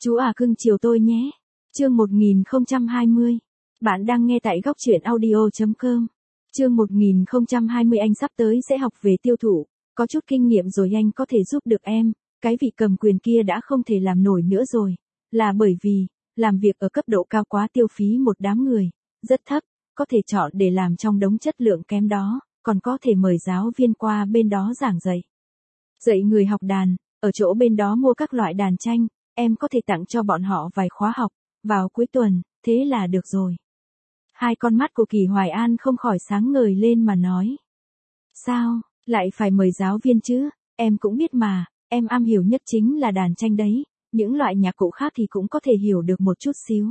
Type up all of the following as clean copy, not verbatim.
Chú à cưng chiều tôi nhé. Chương 1020. Bạn đang nghe tại góc truyện audio.com. Chương 1020 anh sắp tới sẽ học về tiêu thụ, có chút kinh nghiệm rồi anh có thể giúp được em, cái vị cầm quyền kia đã không thể làm nổi nữa rồi, là bởi vì, làm việc ở cấp độ cao quá tiêu phí một đám người, rất thấp, có thể chọn để làm trong đống chất lượng kém đó, còn có thể mời giáo viên qua bên đó giảng dạy. Dạy người học đàn, ở chỗ bên đó mua các loại đàn tranh, em có thể tặng cho bọn họ vài khóa học, vào cuối tuần, thế là được rồi. Hai con mắt của Kỳ Hoài An không khỏi sáng ngời lên mà nói. Sao, lại phải mời giáo viên chứ, em cũng biết mà, em am hiểu nhất chính là đàn tranh đấy, những loại nhạc cụ khác thì cũng có thể hiểu được một chút xíu.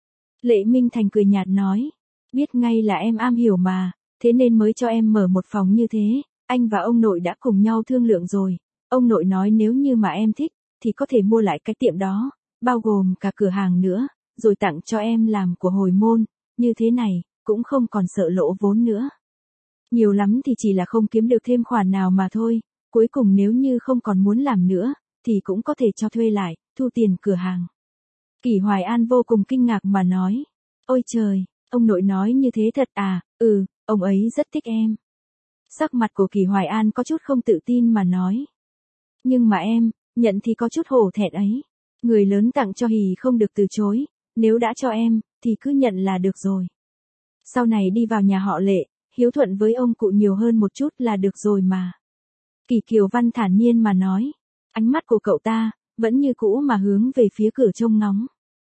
Lệ Minh Thành cười nhạt nói, biết ngay là em am hiểu mà, thế nên mới cho em mở một phòng như thế, anh và ông nội đã cùng nhau thương lượng rồi, ông nội nói nếu như mà em thích, thì có thể mua lại cái tiệm đó, bao gồm cả cửa hàng nữa, rồi tặng cho em làm của hồi môn, như thế này, cũng không còn sợ lỗ vốn nữa. Nhiều lắm thì chỉ là không kiếm được thêm khoản nào mà thôi, cuối cùng nếu như không còn muốn làm nữa, thì cũng có thể cho thuê lại, thu tiền cửa hàng. Kỳ Hoài An vô cùng kinh ngạc mà nói, ôi trời, ông nội nói như thế thật à, ông ấy rất thích em. Sắc mặt của Kỳ Hoài An có chút không tự tin mà nói. Nhưng mà em, nhận thì có chút hổ thẹn ấy. Người lớn tặng cho hì không được từ chối, nếu đã cho em, thì cứ nhận là được rồi. Sau này đi vào nhà họ Lệ, hiếu thuận với ông cụ nhiều hơn một chút là được rồi mà. Kỳ Kiều Văn thản nhiên mà nói, ánh mắt của cậu ta, vẫn như cũ mà hướng về phía cửa trông ngóng.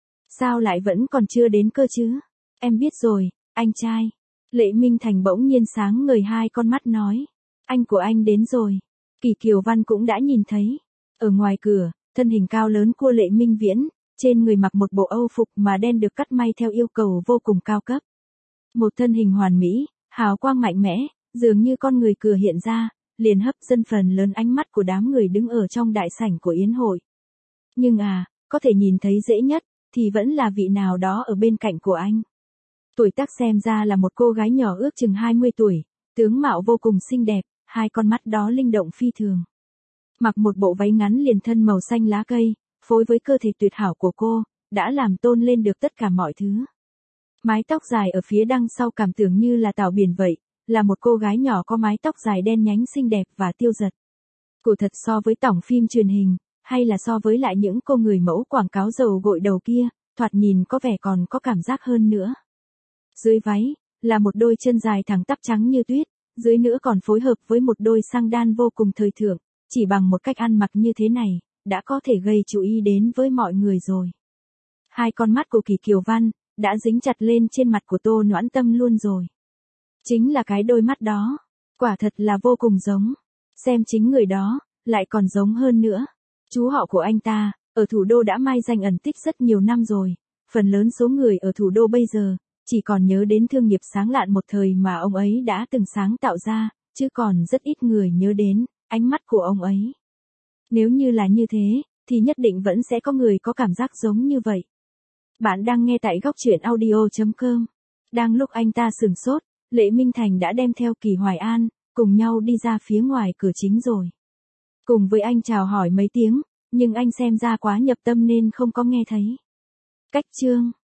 Sao lại vẫn còn chưa đến cơ chứ? Em biết rồi, anh trai. Lệ Minh Thành bỗng nhiên sáng ngời hai con mắt nói, anh của anh đến rồi. Kỳ Kiều Văn cũng đã nhìn thấy. Ở ngoài cửa, thân hình cao lớn của Lệ Minh Viễn, trên người mặc một bộ âu phục mà đen được cắt may theo yêu cầu vô cùng cao cấp. Một thân hình hoàn mỹ, hào quang mạnh mẽ, dường như con người cửa hiện ra, liền hấp dẫn phần lớn ánh mắt của đám người đứng ở trong đại sảnh của yến hội. Nhưng có thể nhìn thấy dễ nhất, thì vẫn là vị nào đó ở bên cạnh của anh. Tuổi tác xem ra là một cô gái nhỏ ước chừng 20 tuổi, tướng mạo vô cùng xinh đẹp, hai con mắt đó linh động phi thường. Mặc một bộ váy ngắn liền thân màu xanh lá cây, phối với cơ thể tuyệt hảo của cô, đã làm tôn lên được tất cả mọi thứ. Mái tóc dài ở phía đằng sau cảm tưởng như là tảo biển vậy, là một cô gái nhỏ có mái tóc dài đen nhánh xinh đẹp và tiêu dật. Cụ thật so với tổng phim truyền hình, hay là so với lại những cô người mẫu quảng cáo dầu gội đầu kia, thoạt nhìn có vẻ còn có cảm giác hơn nữa. Dưới váy, là một đôi chân dài thẳng tắp trắng như tuyết, dưới nữa còn phối hợp với một đôi xăng đan vô cùng thời thượng, chỉ bằng một cách ăn mặc như thế này, đã có thể gây chú ý đến với mọi người rồi. Hai con mắt của Kỳ Kiều Văn, đã dính chặt lên trên mặt của Tô Noãn Tâm luôn rồi. Chính là cái đôi mắt đó, quả thật là vô cùng giống. Xem chính người đó, lại còn giống hơn nữa. Chú họ của anh ta, ở thủ đô đã mai danh ẩn tích rất nhiều năm rồi. Phần lớn số người ở thủ đô bây giờ, chỉ còn nhớ đến thương nghiệp sáng lạn một thời mà ông ấy đã từng sáng tạo ra, chứ còn rất ít người nhớ đến ánh mắt của ông ấy. Nếu như là như thế, thì nhất định vẫn sẽ có người có cảm giác giống như vậy. Bạn đang nghe tại góc truyện audio.com. Đang lúc anh ta sửng sốt, Lệ Minh Thành đã đem theo Kỳ Hoài An, cùng nhau đi ra phía ngoài cửa chính rồi. Cùng với anh chào hỏi mấy tiếng, nhưng anh xem ra quá nhập tâm nên không có nghe thấy. Cách chương